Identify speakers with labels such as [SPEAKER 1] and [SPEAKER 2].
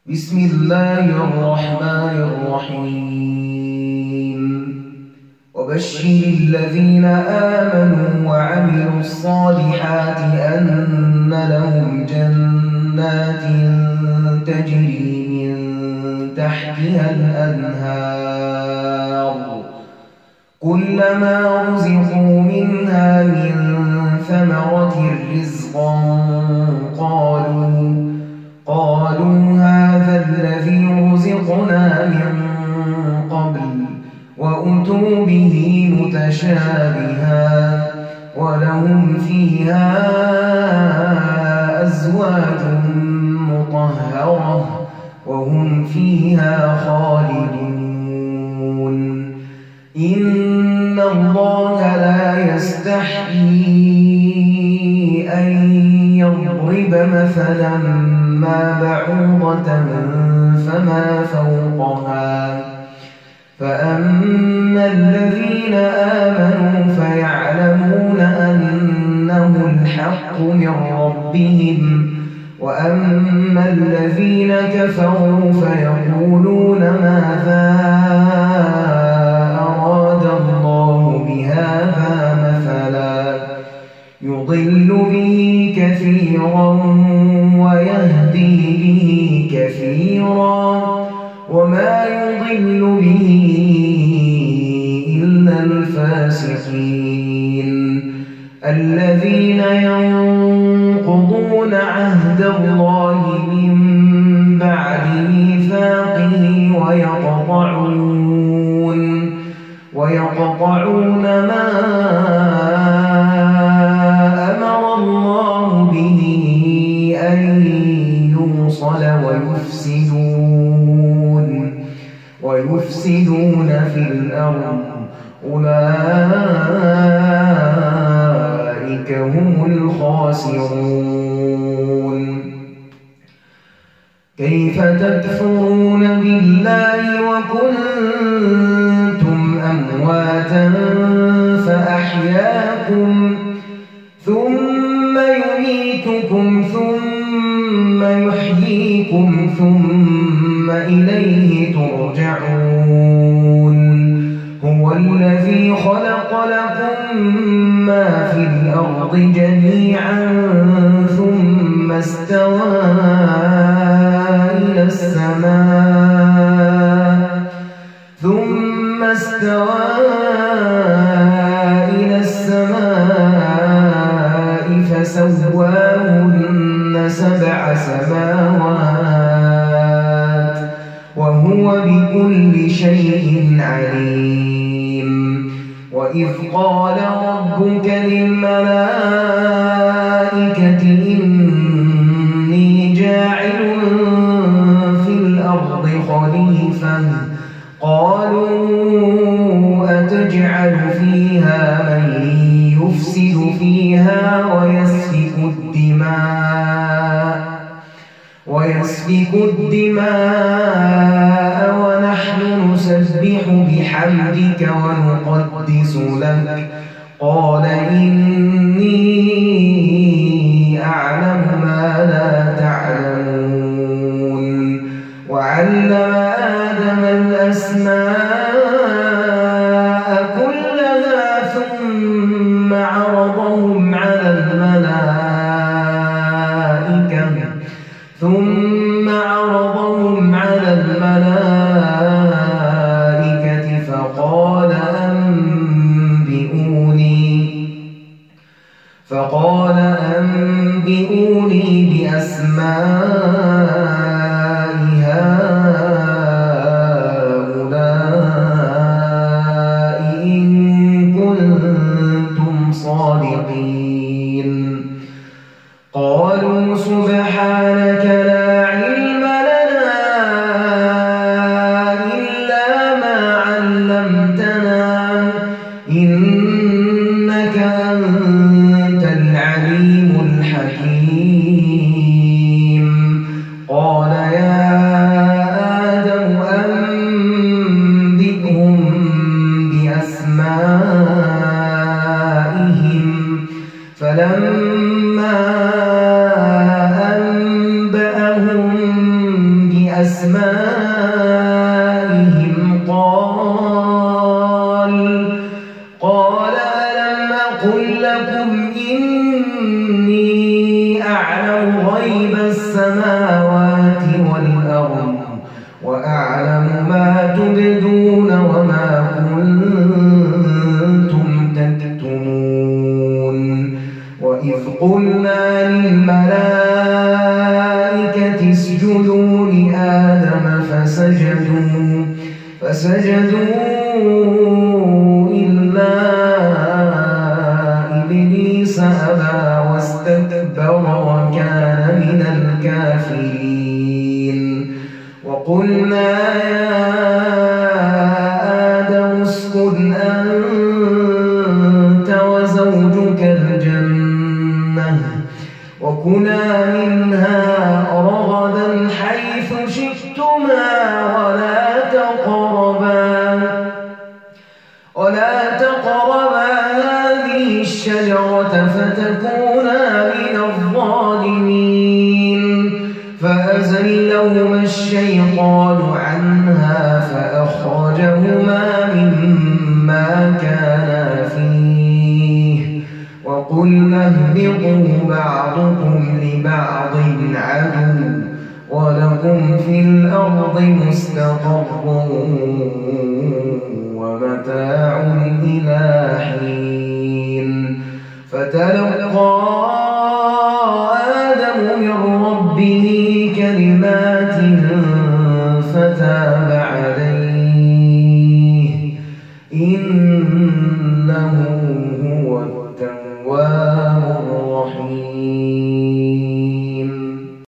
[SPEAKER 1] بسم الله الرحمن الرحيم وبشر الذين آمنوا وعملوا الصالحات أن لهم جنات تجري من تحتها الأنهار كلما رزقوا منها من ثمرة رزقا قالوا هذا الذي رزقنا من قبل وأتوا به متشابها ولهم فيها أزواج مطهرة وهم فيها خالدون إن الله لا يستحيي أن يضرب مثلا ما بعوضة فما فوقها فأما الذين آمنوا فيعلمون أنه الحق من ربهم وأما الذين كفروا فيقولون ماذا أراد الله بهذا مثلا يضل به كثيرا ويهدي به كثيرا وما يضل به إلا الفاسقين الذين ينقضون عهد الله من بعد ميثاقه ويقطعون ما أمر الله به أن يوصل ويفسدون في الأرض أولئك هم الخاسرون كيف تكفرون بالله وكنتم أمواتا فأحياكم ثم يميتكم ثم يحييكم ثم إليه ترجعون هو الذي خلق لكم ما في الأرض جميعا ثم استوى إلى السماء فسواهن سبع سماوات وهو بكل شيء عليم وإذ قال ربك للملائكة إني جاعل في الأرض خليفة قالوا أتجعل فيها من يفسد فيها ويسفك الدماء ونحن نسبح بحمدك ونقدس لك قال إني أعلم ما لا تعلمون وعلم آدم الأسماء كلها ثم عرضهم على الملائكة فقال أنبئوني بأسماء هؤلاء بأسمائهم قال ألم أقل لكم إني أعلم غيب السماوات والأرض وأعلم ما تبدون وما كنتم تكتمون وإذ قلنا للملائكة اسجدوا لآدم فسجدوا إلا إبليس أبى واستكبر وكان من الكافرين وقلنا يا آدم اسكن أنت وزوجك الجنة وكلا منها رغدا حيث شئتما ولا تقربا هذه الشجرة فتكونا من الظالمين فأزلهما الشيطان عنها فأخرجهما مما كانا فيه وقلنا اهبطوا بعضكم لبعض عدو ولكم في الأرض مستقر ومتاع إلى حين فتلقى آدم من ربه كلمات فتاب